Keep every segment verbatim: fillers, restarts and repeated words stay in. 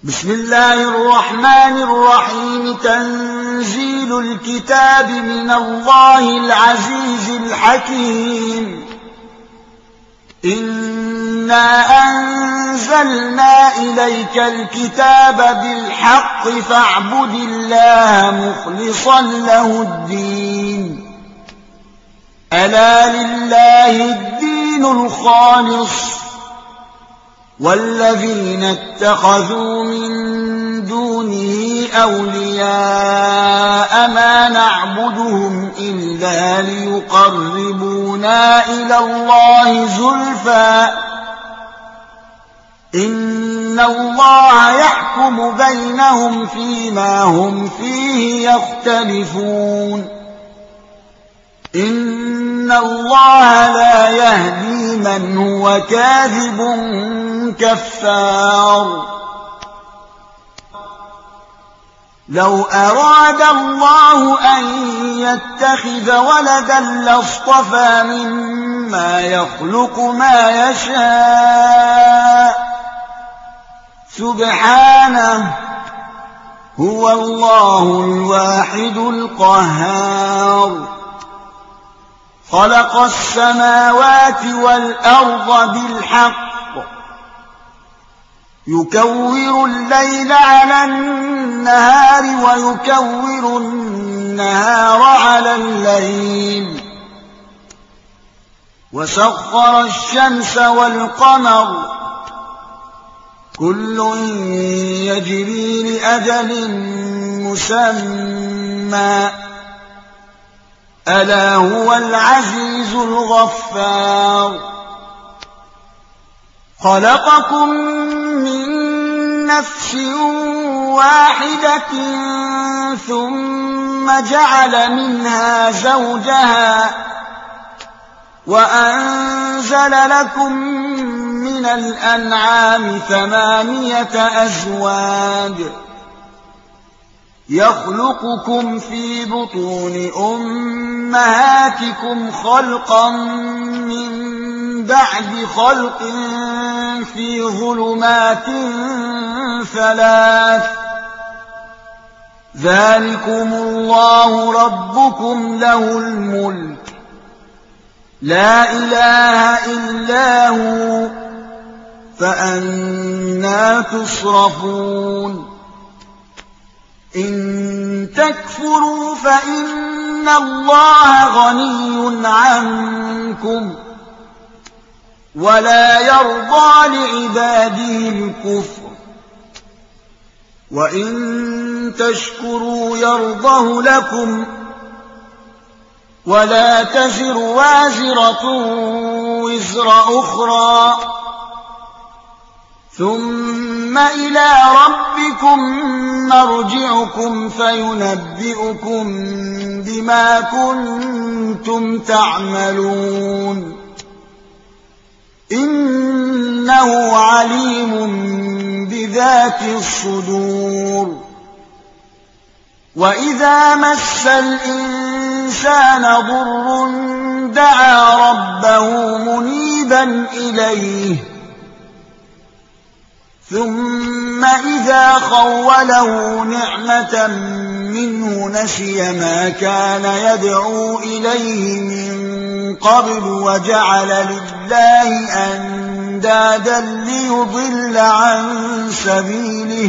بسم الله الرحمن الرحيم تنزيل الكتاب من الله العزيز الحكيم. إنا أنزلنا إليك الكتاب بالحق فاعبد الله مخلصا له الدين. ألا لله الدين الخالص والذين اتخذوا من دونه أولياء ما نعبدهم إلا ليقربونا إلى الله زلفى إن الله يحكم بينهم فيما هم فيه يختلفون. إن الله لا يهدي من هو كاذب كفار. لو أراد الله أن يتخذ ولدا لاصطفى مما يخلق ما يشاء سبحانه هو الله الواحد القهار. خلق السماوات والأرض بالحق يكور الليل على النهار ويكور النهار على الليل وسخر الشمس والقمر كل يجري لأجل مسمى ألا هو العزيز الغفار. خلقكم من نفس واحدة ثم جعل منها زوجها وأنزل لكم من الأنعام ثمانية أزواج يخلقكم في بطون أمهاتكم خلقا من بعد خلق في ظلمات ثلاث ذلكم الله ربكم له الملك لا إله إلا هو فأنى تصرفون. إن تكفروا فإن الله غني عنكم ولا يرضى لعباده الكفر وإن تشكروا يرضه لكم ولا تزر وازرة وزر أخرى ثم إلى ربكم مرجعكم فينبئكم بما كنتم تعملون إنه عليم بذات الصدور. وإذا مس الإنسان ضر دعا ربه منيبا إليه ثم إذا خوله نعمة منه نسي ما كان يدعو إليه من قبل وجعل لله أندادا ليضل عن سبيله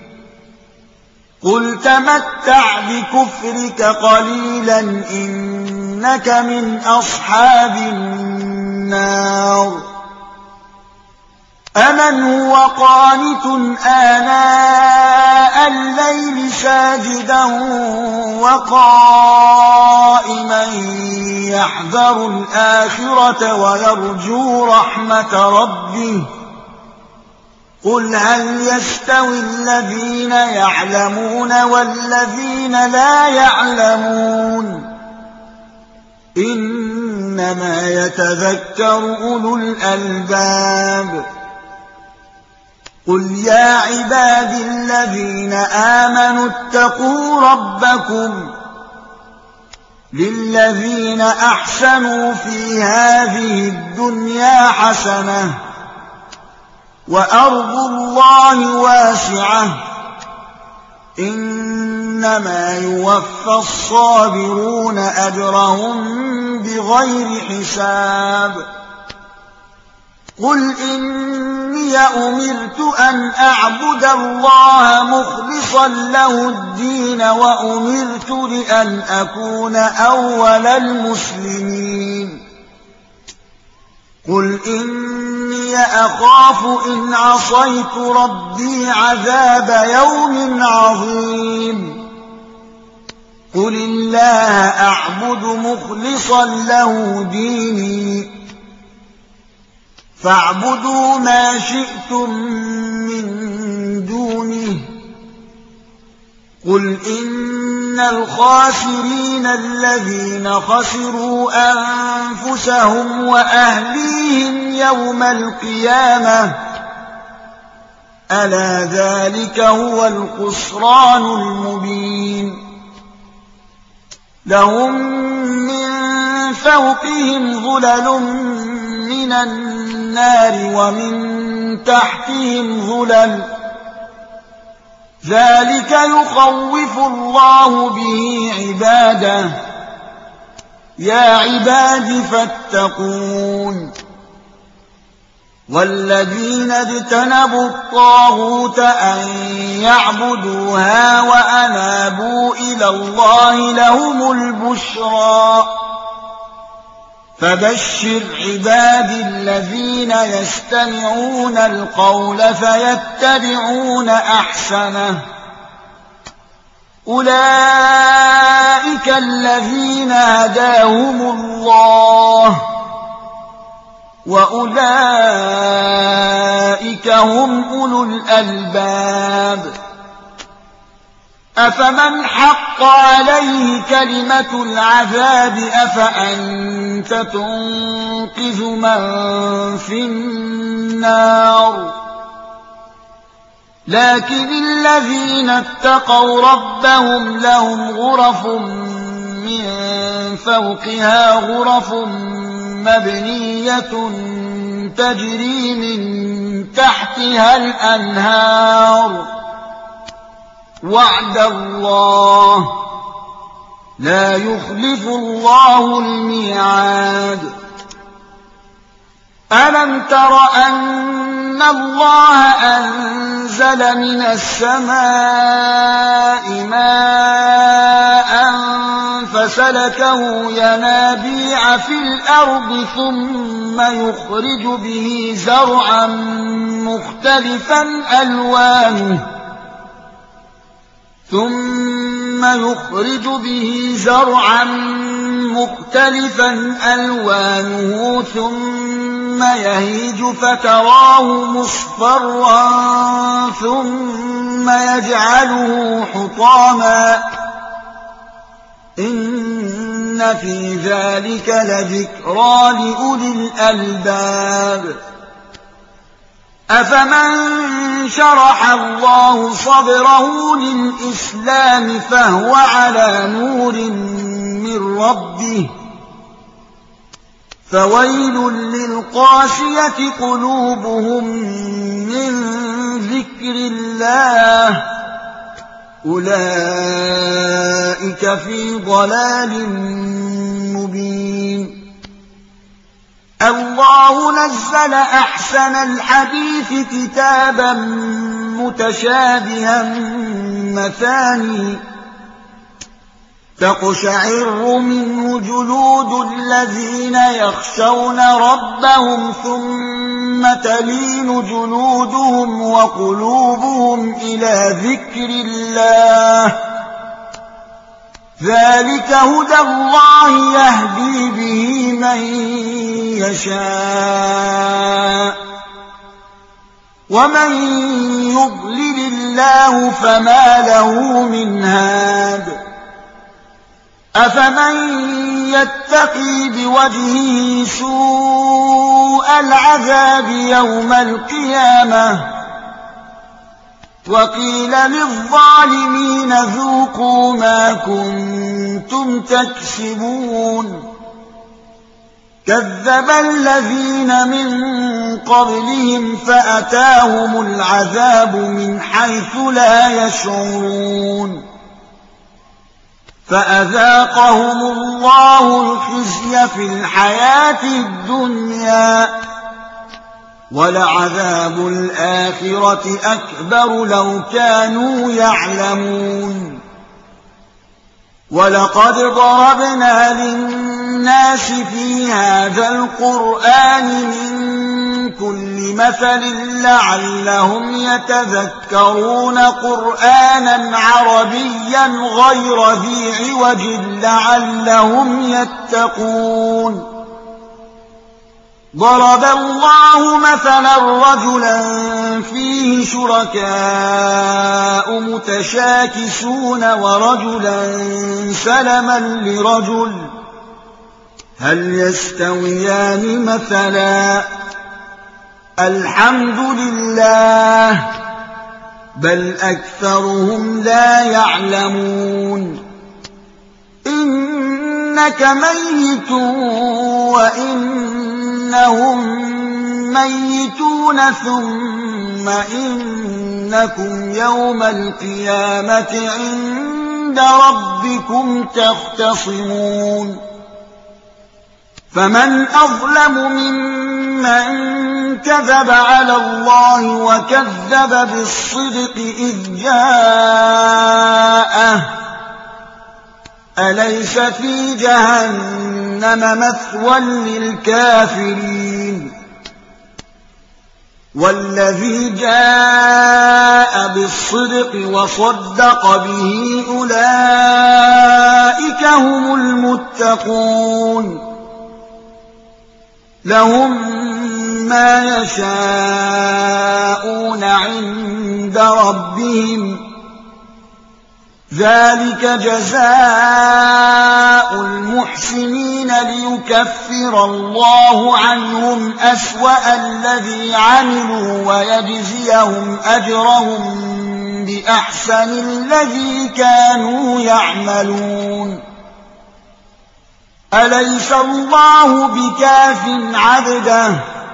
قل تمتع بكفرك قليلا إنك من أصحاب النار. أمن هو قانت آناء الليل ساجدا وقائما يحذر الآخرة ويرجو رحمة ربه قل هل يستوي الذين يعلمون والذين لا يعلمون إنما يتذكر أولو الألباب. قل يا عباد الذين آمنوا اتقوا ربكم للذين أحسنوا في هذه الدنيا حسنة وأرض الله واسعة إنما يوفى الصابرون أجرهم بغير حساب قل إني أمرت أن أعبد الله مخلصا له الدين وأمرت لأن أكون أول المسلمين قل إني أخاف إن عصيت ربي عذاب يوم عظيم قل الله أعبد مخلصا له ديني فاعبدوا ما شئتم من دونه قل إن الخاسرين الذين خسروا أنفسهم وأهليهم يوم القيامة ألا ذلك هو الخسران المبين لهم من فوقهم ظلل من النار ومن تحتهم ظلل ذلك يخوف الله به عباده يا عباد فاتقون والذين اجتنبوا الطاغوت أن يعبدوها وأنابوا إلى الله لهم البشرى فبشر عبادي الذين يستمعون القول فيتبعون أحسنه أولئك الذين هداهم الله وأولئك هم أولو الألباب أفمن حق عليه كلمة العذاب أفأنت تنقذ من في النار لكن الذين اتقوا ربهم لهم غرف من فوقها غرف مبنية تجري من تحتها الأنهار وعد الله لا يخلف الله الميعاد ألم تر أن الله أنزل من السماء ماء فسلكه ينابيع في الأرض ثم يخرج به زرعا مختلفا ألوانه ثم يخرج به زرعا مختلفا ألوانه ثم يهيج فتراه مصفرا ثم يجعله حطاما إن في ذلك لذكرى لأولي الألباب أفمن شرح الله صدره للإسلام فهو على نور من ربه فويل للقاسية قلوبهم من ذكر الله أولئك في ضلال مبين الله نزل أحسن الحديث كتابا متشابها مثاني تقشعر منه جلود الذين يخشون ربهم ثم تلين جلودهم وقلوبهم إلى ذكر الله ذلك هدى الله يهدي به من يشاء ومن يضلل الله فما له من هاد أفمن يتقي بوجهه سوء العذاب يوم القيامة وقيل للظالمين ذوقوا ما كنتم تكسبون كذب الذين من قبلهم فأتاهم العذاب من حيث لا يشعرون فأذاقهم الله الخزي في الحياة الدنيا ولعذاب الآخرة أكبر لو كانوا يعلمون ولقد ضربنا للناس في هذا القرآن من كل مثل لعلهم يتذكرون قرآنا عربيا غير ذي عوج لعلهم يتقون ضرب الله مثلا رجلا فيه شركاء متشاكسون ورجلا سلما لرجل هل يستويان مثلا الحمد لله بل أكثرهم لا يعلمون إنك ميت وإنهم ميتون ثم إنكم يوم القيامة عند ربكم تختصمون فمن أظلم ممن كذب على الله وكذب بالصدق إذ جاءه أليس في جهنم مثوى للكافرين والذي جاء بالصدق وصدق به أولئك هم المتقون لهم ما يشاءون عند ربهم ذلك جزاء المحسنين ليكفر الله عنهم أسوأ الذي عملوا ويجزيهم أجرهم بأحسن الذي كانوا يعملون أليس الله بكاف عبده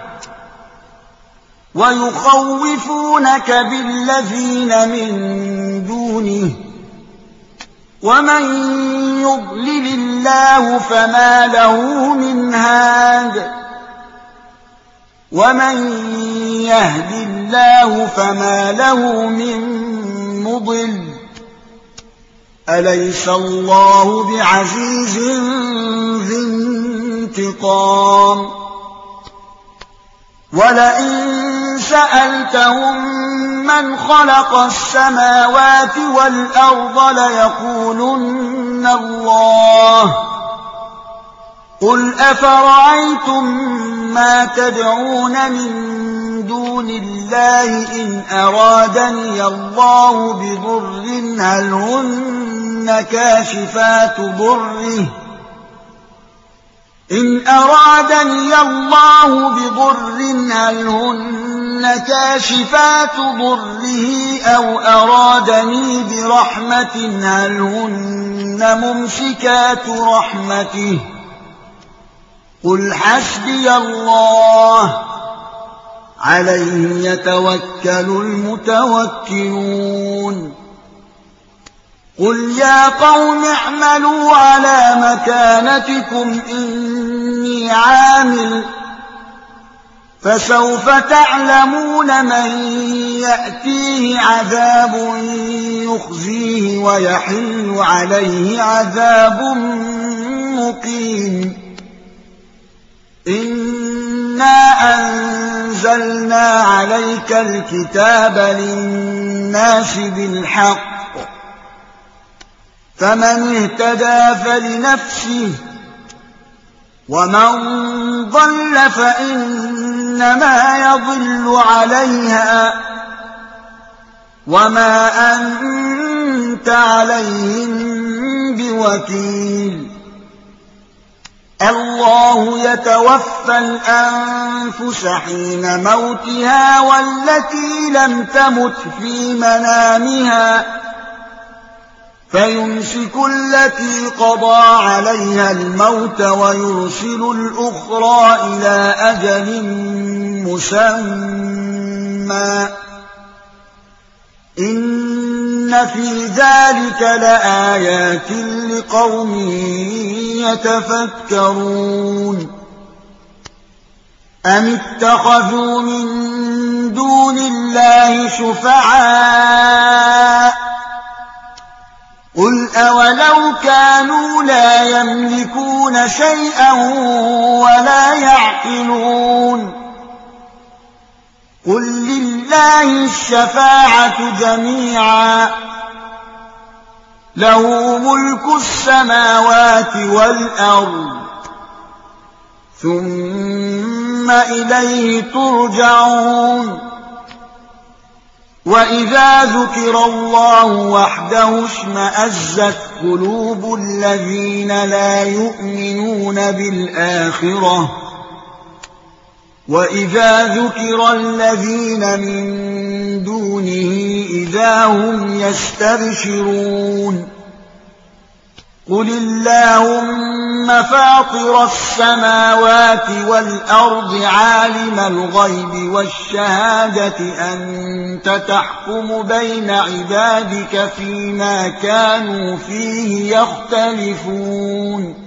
ويخوفونك بالذين من دونه ومن يضلل الله فما له من هاد ومن يهد الله فما له من مضل أليس الله بعزيز ذي انتقام ولئن سألتهم من خلق السماوات والأرض ليقولن الله قل أفرأيتم ما تدعون من دون الله إن أرادني الله بضر هل هن كاشفات ضره إن أرادني الله بضر هل هن كاشفات ضره أو أرادني برحمة هل هن ممسكات رحمته قل حسبي الله عليه يتوكل المتوكلون قل يا قوم اعملوا على مكانتكم إني عامل فسوف تعلمون من يأتيه عذاب يخزيه ويحل عليه عذاب مقيم إنا أنزلنا عليك الكتاب للناس بالحق فمن اهتدى فلنفسه ومن ضل فإنما يضل عليها وما أنت عليهم بوكيل الله يتوفى الأنفس حين موتها والتي لم تمت في منامها فيمسك التي قضى عليها الموت ويرسل الأخرى إلى أجل مسمى إن في ذلك لآيات لقوم يتفكرون أم اتخذوا من دون الله شفعاء قل أولو كانوا لا يملكون شيئا ولا يعقلون قل لله الشفاعة جميعا له ملك السماوات والأرض ثم إليه ترجعون وإذا ذكر الله وحده اشمأزت قلوب الذين لا يؤمنون بالآخرة وإذا ذكر الذين من دونه إذا هم يستبشرون قل اللهم فاطر السماوات والأرض عالم الغيب والشهادة أنت تحكم بين عبادك فيما كانوا فيه يختلفون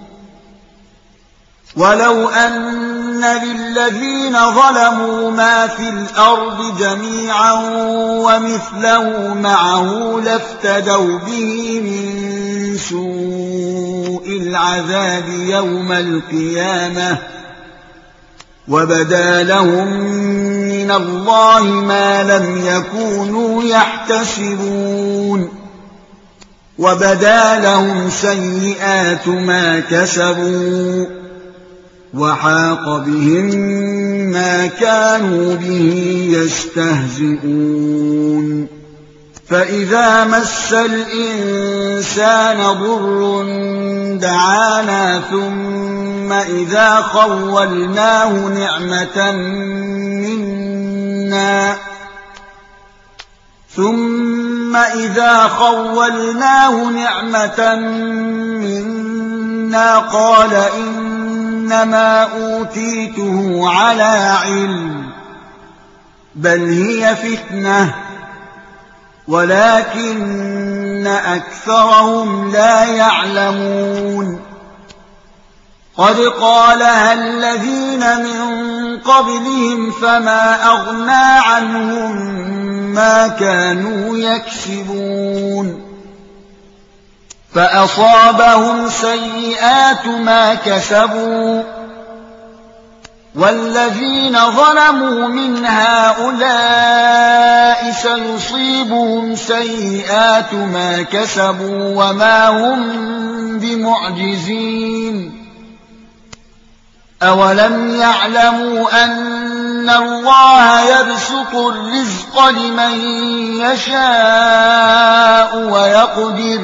ولو أن للذين ظلموا ما في الأرض جميعا ومثله معه لافتدوا به من سوء العذاب يوم القيامة وبدا لهم من الله ما لم يكونوا يحتسبون وبدا لهم سيئات ما كسبوا وحاق بهم ما كانوا به يستهزئون فإذا مس الإنسان ضر دعانا ثم إذا خولناه نعمة منا ثم إذا خولناه نعمة منا قال إنما أوتيته على علم بل هي فتنة ولكن أكثرهم لا يعلمون قد قالها الذين من قبلهم فما أغنى عنهم ما كانوا يكسبون فأصابهم سيئات ما كسبوا والذين ظلموا من هؤلاء سيصيبهم سيئات ما كسبوا وما هم بمعجزين أولم يعلموا أن الله يبسط الرزق لمن يشاء ويقدر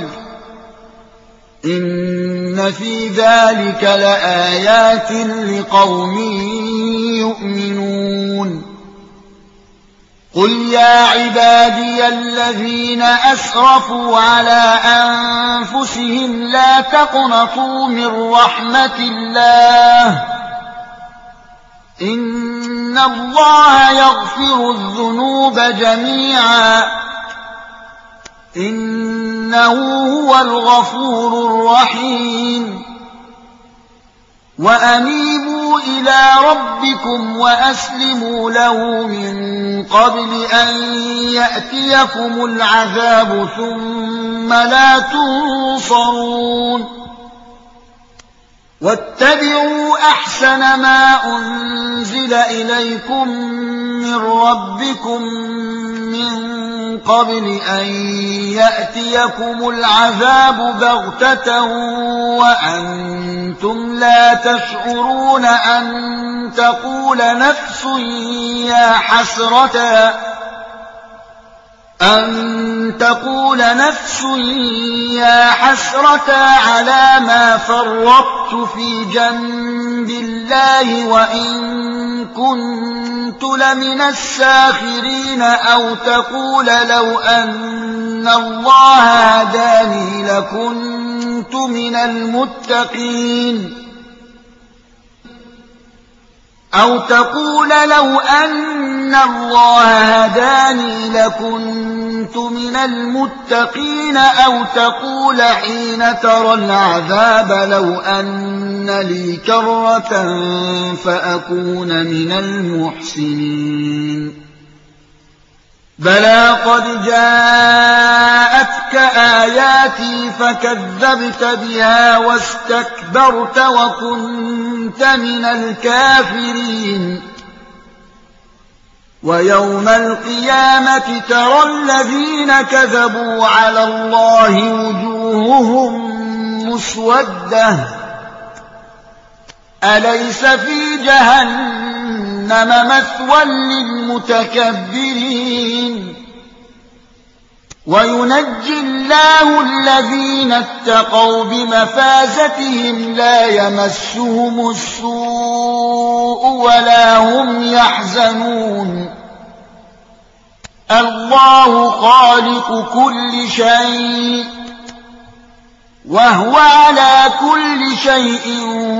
إن في ذلك لآيات لقوم يؤمنون قل يا عبادي الذين أسرفوا على أنفسهم لا تقنطوا من رحمة الله إن الله يغفر الذنوب جميعا إنه هو الغفور الرحيم وأنيبوا إلى ربكم وأسلموا له من قبل أن يأتيكم العذاب ثم لا تنصرون واتبعوا أحسن ما أنزل إليكم من ربكم من قبل أن يأتيكم العذاب بغتة وأنتم لا تشعرون أن تقول نفس يا حسرة أن تقول نفس يا حسرة على ما فرطت في جنب الله وإن كنت لمن الساخرين أو تقول لو أن الله هداني لكنت من المتقين أو تقول لو أن الله هداني لكنت من المتقين أو تقول حين ترى العذاب لو أن لي كرة فأكون من المحسنين بلى قد جاءتك آياتي فكذبت بها واستكبرت وكنت من الكافرين ويوم القيامة ترى الذين كذبوا على الله وجوههم مسودة أليس في جهنم مثوى للمتكبرين وينجي الله الذين اتقوا بمفازتهم لا يمسهم السوء ولا هم يحزنون الله خالق كل شيء وهو على كل شيء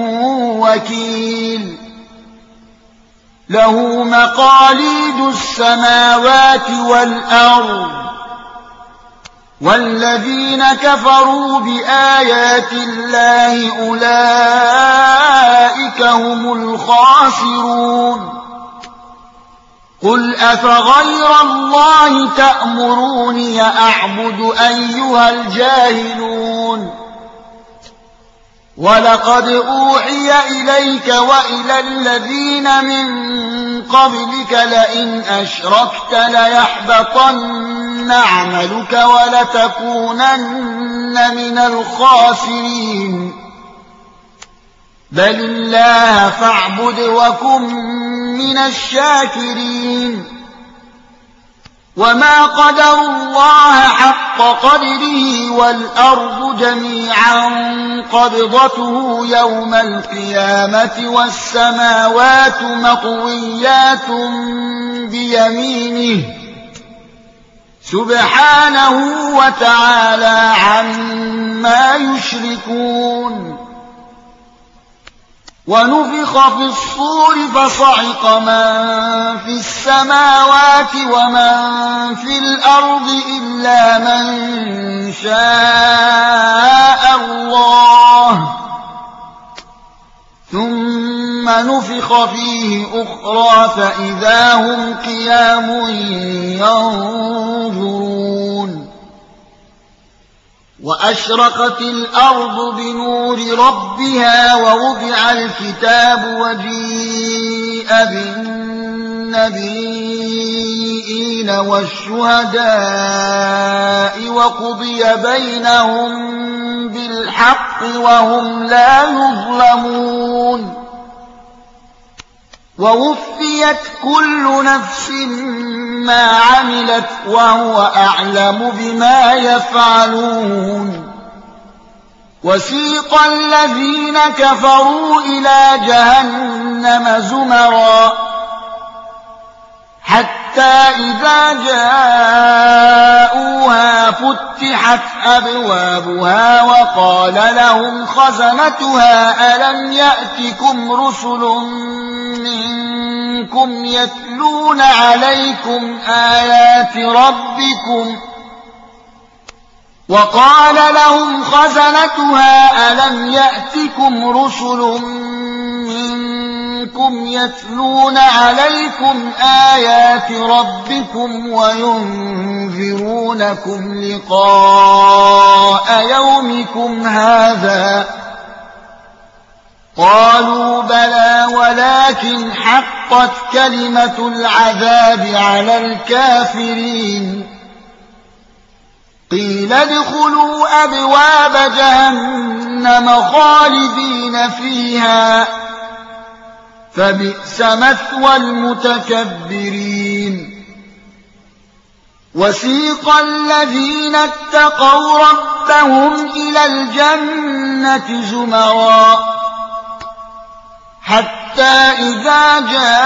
وكيل له مقاليد السماوات والأرض والذين كفروا بآيات الله أولئك هم الخاسرون قل أفغير الله تأمروني أعبد أيها الجاهلون ولقد أوحي إليك وإلى الذين من قبلك لئن أشركت ليحبطن عملك ولتكونن من الخاسرين بل الله فاعبد وكن من الشاكرين وما قدروا الله حق قدره والأرض جميعا قبضته يوم القيامة والسماوات مطويات بيمينه سبحانه وتعالى عما يشركون ونفخ في الصور فصعق من في السماوات ومن في الأرض إلا من شاء الله ثم نفخ فيه أخرى فإذا هم قيام ينظرون وأشرقت الأرض بنور ربها ووضع الكتاب وجيء بالنبيين والشهداء وقضي بينهم بالحق وهم لا يظلمون ووفيت كل نفس ما عملت وهو أعلم بما يفعلون وسيق الذين كفروا إلى جهنم زمرا حتى إذا جاءوها فتحت أبوابها وقال لهم خزنتها ألم يأتكم رسل منكم يتلون عليكم آيات ربكم وقال لهم خزنتها ألم يأتكم رسل منكم يتلون عليكم آيات ربكم وينذرونكم لقاء يومكم هذا قالوا بلى ولكن حقت كلمة العذاب على الكافرين قيل ادخلوا أبواب جهنم خالدين فيها فبئس مثوى المتكبرين وسيق الذين اتقوا ربهم إلى الجنة زمرا حتى إذا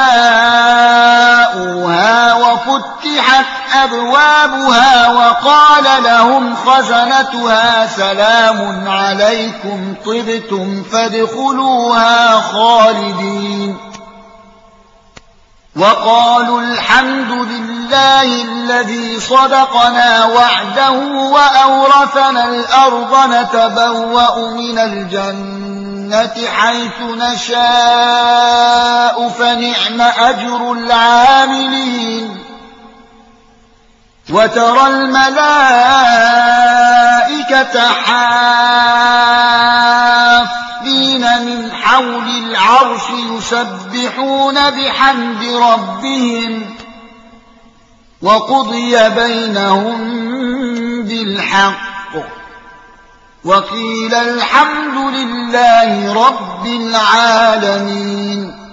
جاءوها وفتحت أبوابها وقال لهم خزنتها سلام عليكم طبتم فادخلوها خالدين وقالوا الحمد لله الذي صدقنا وعده وأورثنا الأرض نتبوأ من الجنة حيث نشاء فنعم أجر العاملين وترى الملائكة حافين من حول العرش يسبحون بحمد ربهم وقضي بينهم بالحق وقيل الحمد لله رب العالمين.